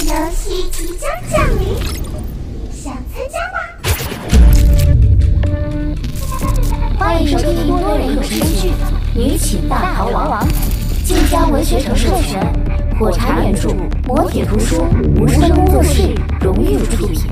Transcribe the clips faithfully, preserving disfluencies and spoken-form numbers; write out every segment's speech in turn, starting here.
游戏即将降临，想参加吗？欢迎收听多人有声剧《女寝大逃亡》，晋江文学城授权，火柴原著，磨铁图书，无声工作室荣誉出品。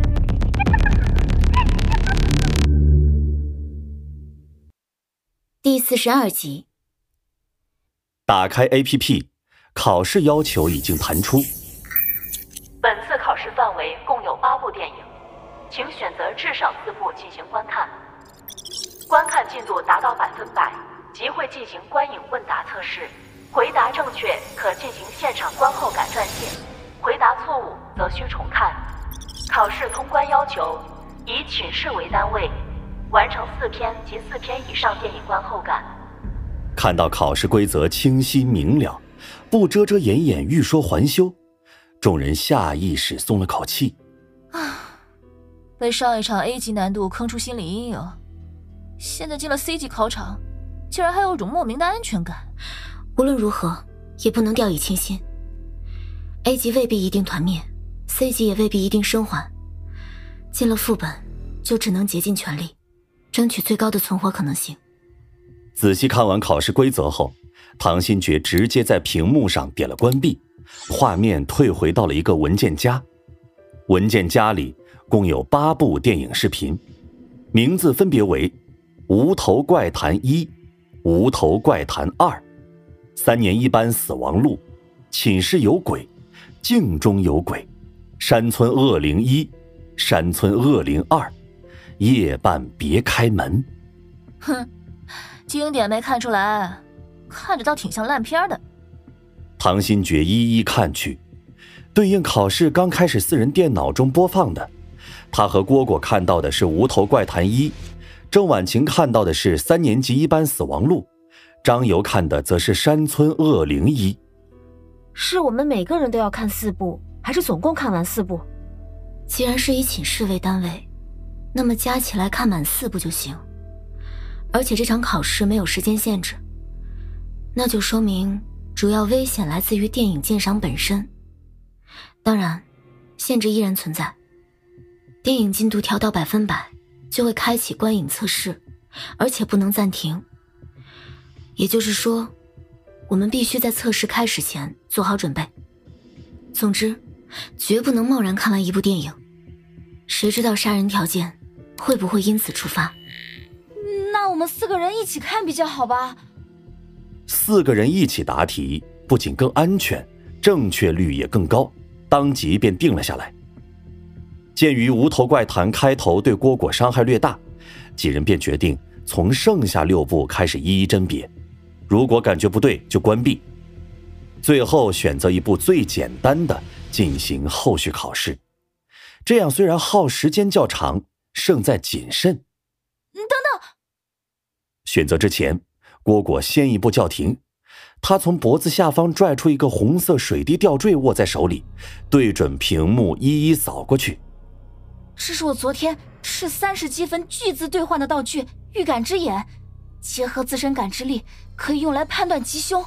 第四十二集。 打开 A P P， 考试要求已经弹出。 本次考试范围共有八部电影，请选择至少四部进行观看。观看进度达到百分百，即会进行观影问答测试。回答正确可进行现场观后感撰写，回答错误则需重看。考试通关要求以寝室为单位，完成四篇及四篇以上电影观后感。 看到考试规则清晰明了，不遮遮掩掩，欲说还休，众人下意识松了口气。 啊，被上一场 A 级难度坑出心理阴影，现在进了 C 级考场，竟然还有种莫名的安全感。 无论如何，也不能掉以轻心。A 级未必一定团灭， C 级也未必一定生还。进了副本，就只能竭尽全力，争取最高的存活可能性。 仔细看完考试规则后，唐新觉直接在屏幕上点了关闭，画面退回到了一个文件夹。文件夹里共有八部电影视频，名字分别为《无头怪谈一》、《无头怪谈二》、《三年一班死亡录》、《寝室有鬼》、《镜中有鬼》、《山村恶灵一》、《山村恶灵二》、《夜半别开门》。 哼，经典没看出来，看着倒挺像烂片的。 唐新觉一一看去，对应考试刚开始四人电脑中播放的，他和蝈蝈看到的是《无头怪谈一》，郑婉晴看到的是《三年级一班死亡录》，张游看的则是《山村恶灵一》。 是我们每个人都要看四部，还是总共看完四部？ 既然是以寝室为单位，那么加起来看满四部就行。而且这场考试没有时间限制，那就说明主要危险来自于电影鉴赏本身。当然，限制依然存在。电影进度调到百分百，就会开启观影测试，而且不能暂停。也就是说，我们必须在测试开始前做好准备。总之，绝不能贸然看完一部电影，谁知道杀人条件会不会因此触发。 那我们四个人一起看比较好吧？ 四个人一起答题，不仅更安全，正确率也更高，当即便定了下来。鉴于无头怪谈开头对蝈蝈伤害略大，几人便决定从剩下六部开始一一甄别，如果感觉不对就关闭，最后选择一部最简单的进行后续考试。这样虽然耗时间较长，胜在谨慎。 等等， 选择之前，蝈蝈先一步叫停，他从脖子下方拽出一个红色水滴吊坠，握在手里，对准屏幕一一扫过去。 这是我昨天吃三十积分巨资兑换的道具预感之眼，结合自身感知力，可以用来判断吉凶。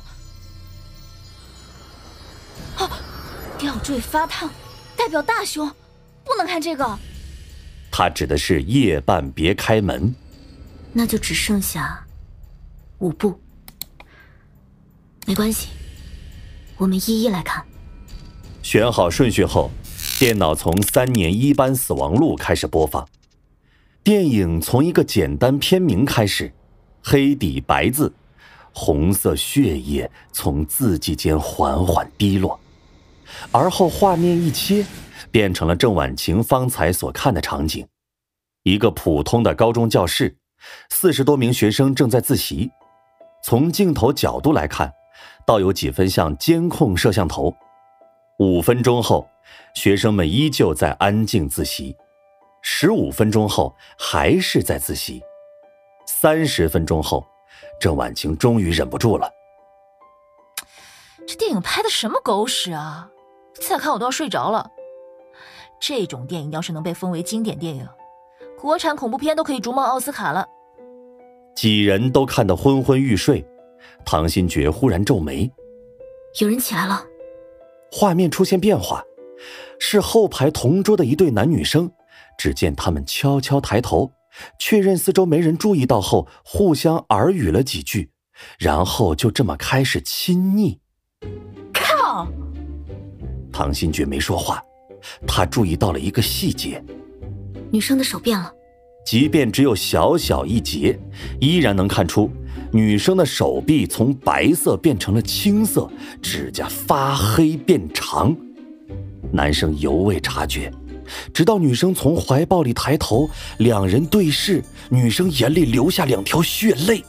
啊，吊坠发烫，代表大凶，不能看这个。 他指的是夜半别开门。 那就只剩下五部。没关系，我们一一来看。 选好顺序后，电脑从三年一班死亡录开始播放。电影从一个简单片名开始，黑底白字，红色血液从字迹间缓缓滴落，而后画面一切，变成了郑婉晴方才所看的场景。一个普通的高中教室，四十多名学生正在自习。从镜头角度来看，倒有几分像监控摄像头。五分钟后，学生们依旧在安静自习。十五分钟后，还是在自习。三十分钟后，郑婉晴终于忍不住了。 这电影拍的什么狗屎啊！再看我都要睡着了。这种电影要是能被封为经典电影，国产恐怖片都可以逐梦奥斯卡了。 几人都看得昏昏欲睡，唐新觉忽然皱眉。 有人起来了。 画面出现变化， 是后排同桌的一对男女生。只见他们悄悄抬头，确认四周没人注意到后，互相耳语了几句，然后就这么开始亲昵。 靠！ 唐新觉没说话，他注意到了一个细节， 女生的手变了。 即便只有小小一截，依然能看出女生的手臂从白色变成了青色，指甲发黑变长。男生犹未察觉，直到女生从怀抱里抬头，两人对视，女生眼里流下两条血泪。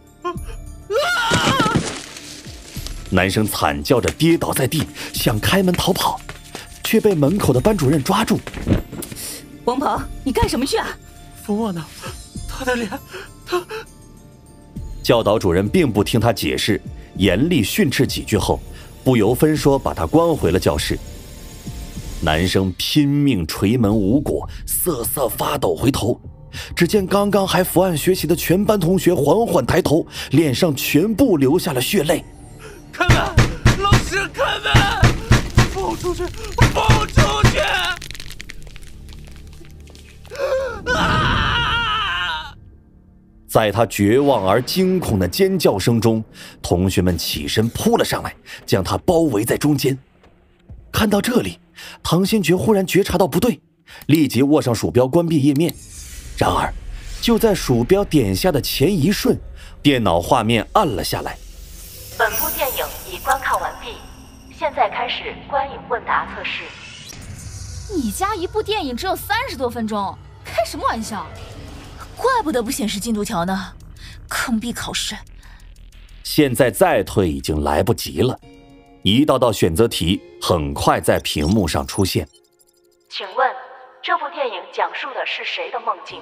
男生惨叫着跌倒在地，想开门逃跑，却被门口的班主任抓住。 王鹏，你干什么去啊？ 扶我呢，他的脸，他…… 教导主任并不听他解释，严厉训斥几句后，不由分说把他关回了教室。男生拼命捶门无果，瑟瑟发抖回头，只见刚刚还伏案学习的全班同学缓缓抬头，脸上全部流下了血泪。 开门，老师开门，放我出去，放我出去！啊！ 在他绝望而惊恐的尖叫声中，同学们起身扑了上来，将他包围在中间。看到这里，唐新觉忽然觉察到不对，立即握上鼠标关闭页面。然而就在鼠标点下的前一瞬，电脑画面暗了下来。 本部电影已观看完毕，现在开始观影问答测试。 你家一部电影只有三十多分钟，开什么玩笑？ 怪不得不显示进度条呢，坑逼考试。 现在再退已经来不及了，一道道选择题很快在屏幕上出现。 请问这部电影讲述的是谁的梦境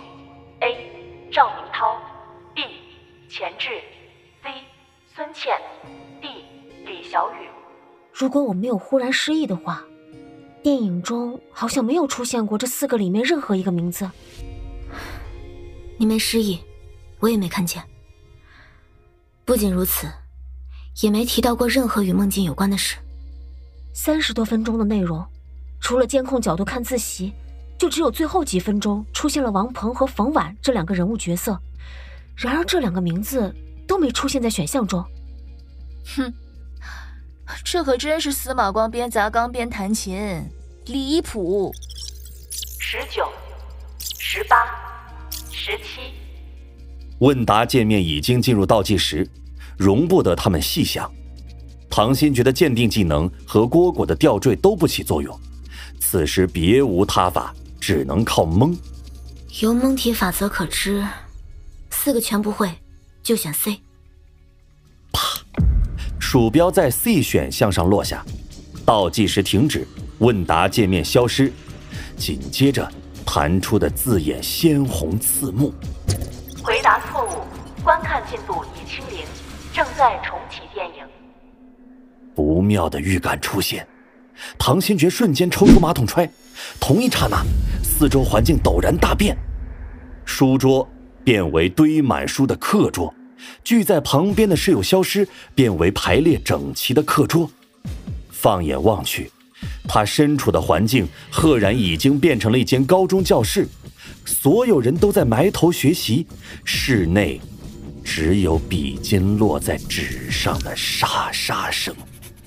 ？A. 赵明涛 B. 钱志 C. 孙茜 D. 李小雨。 如果我没有忽然失忆的话，电影中好像没有出现过这四个里面任何一个名字。 你没失忆，我也没看见。不仅如此，也没提到过任何与梦境有关的事。 三十多分钟的内容，除了监控角度看自习，就只有最后几分钟出现了王鹏和冯婉这两个人物角色。然而这两个名字都没出现在选项中。 哼，这可真是司马光边砸缸边弹琴，离谱。 十九、十八、十七。 问答界面已经进入倒计时，容不得他们细想。唐新觉的鉴定技能和蝈蝈的吊坠都不起作用，此时别无他法，只能靠蒙。 由蒙题法则可知，四个全不会，就选 C。 啪，鼠标在 C 选项上落下，倒计时停止，问答界面消失，紧接着弹出的字眼鲜红刺目。 回答错误，观看进度已清零，正在重启电影。 不妙的预感出现，唐新觉瞬间抽出马桶揣，同一刹那，四周环境陡然大变，书桌变为堆满书的课桌，聚在旁边的室友消失，变为排列整齐的课桌。放眼望去，他身处的环境赫然已经变成了一间高中教室，所有人都在埋头学习，室内只有笔尖落在纸上的沙沙声。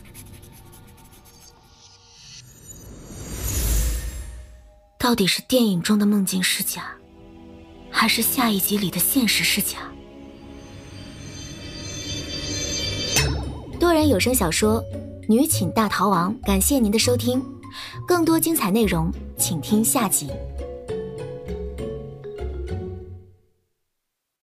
到底是电影中的梦境是假，还是下一集里的现实是假？多人有声小说《女寝大逃亡》，感谢您的收听，更多精彩内容请听下集。